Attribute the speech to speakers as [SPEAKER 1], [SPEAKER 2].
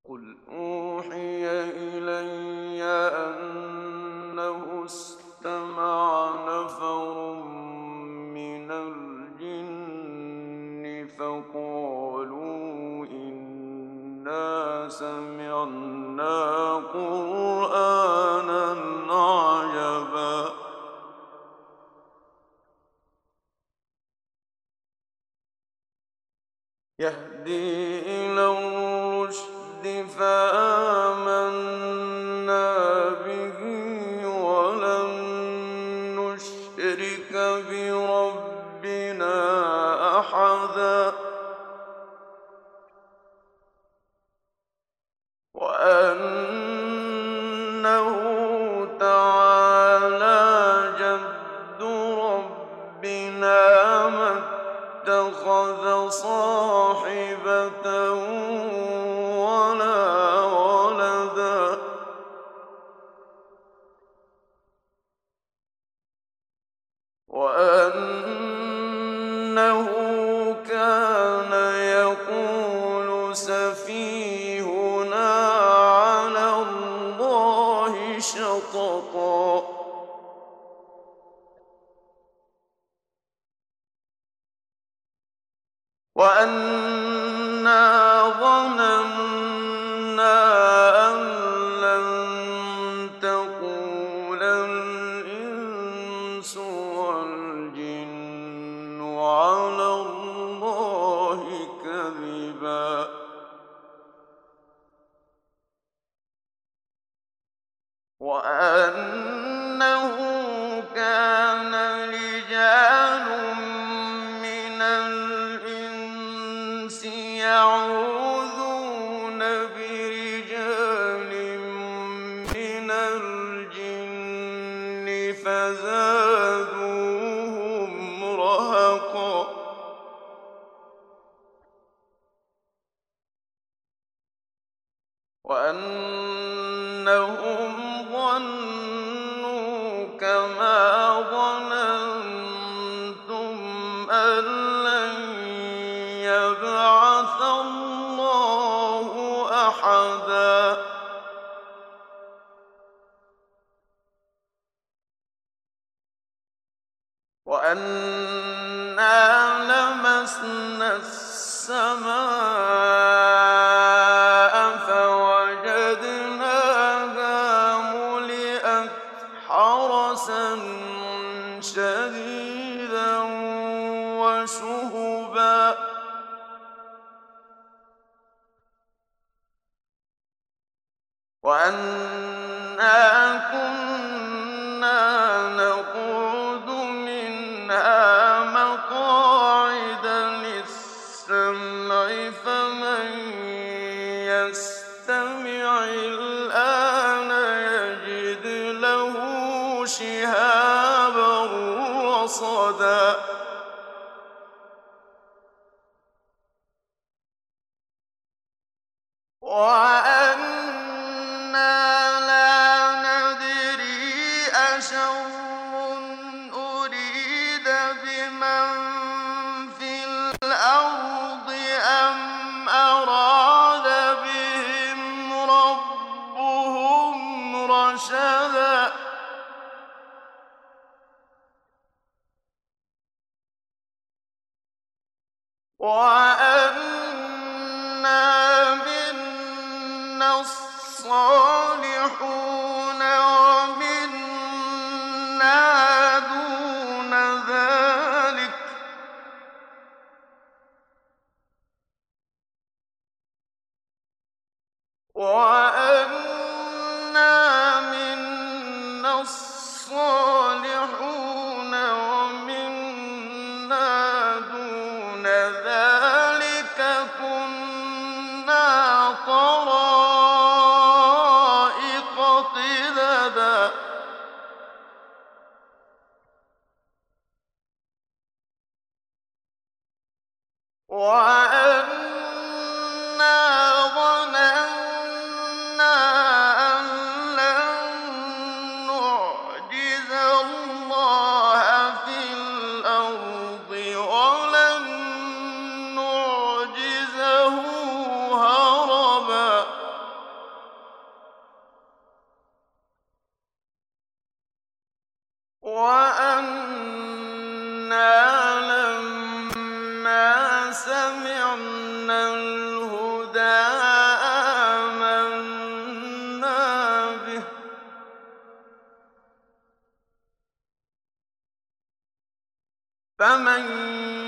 [SPEAKER 1] قُلْ أُوحِيَ إِلَيَّ أَنَّهُ اسْتَمَعَ نَفَرٌ مِّنَ الْجِنِّ فَقَالُوا إِنَّا سَمِعْنَا قُرْآنًا عَجَبًا يَهْدِي إِلَى الرُّشْدِ فَآمَنَّا بِهِ وَلَن نُّشْرِكَ بِرَبِّنَا أَحَدًا وَأَنَّهُ تَعَالَىٰ جَدُّ رَبِّنَا مَا اتَّخَذَ صَاحِبَةً وَلَا وَلَدًا وَأَنَّهُ كَانَ يَقُولُ سَفِيهُنَا عَلَى اللَّهِ شَطَطًا وَأَنَّا ظَنَنَّا أَن لَّن تَقُولَ الْإِنسُ وَالْجِنُّ عَلَى اللَّهِ كَذِبًا وَأَنَّهُ كَانَ رِجَالٌ مِّنَ الْإِنسِ يَعُوذُونَ بِرِجَالٍ مِّنَ الْجِنِّ فَزَادُوهُمْ رَهَقًا وَأَنَّهُمْ ظَنُّوا كَمَا ظَنَنتُمْ أَن لَّن يَبْعَثَ اللَّهُ أَحَدًا وَأَنَّا لَمَسْنَا السَّمَاءَ فَوَجَدْنَاهَا مُلِئَتْ حَرَسًا شَدِيدًا وَشُهُبًا وَأَنَّا كُنَّا نَقْعُدُ مِنْهَا مَقَاعِدَ لِلسَّمْعِ فَمَن يَسْتَمِعِ الْآنَ يَجِدْ لَهُ شِهَابًا رَّصَدًا وَأَنَّا لَا نَدْرِي أَشَرٌّ أُرِيدَ بِمَن فِي الْأَرْضِ أَمْ أَرَادَ بِهِمْ رَبُّهُمْ رَشَدًا وَأَنَّا مِنَّا الصَّالِحُونَ وَمِنَّا دُونَ ذَٰلِكَ ۖ وَأَنَّا مِنَّا الصَّالِحُونَ وَمِنَّا دُونَ ذَٰلِكَ كُنَّا طَرَائِقَ قِدَدًا وَأَنَّا ظَنَنَّا أَن لَّن نُّعْجِزَ اللَّهَ فِي الْأَرْضِ وَلَن نُّعْجِزَهُ هَرَبًا لما سمعنا الهدى آمنا به فمن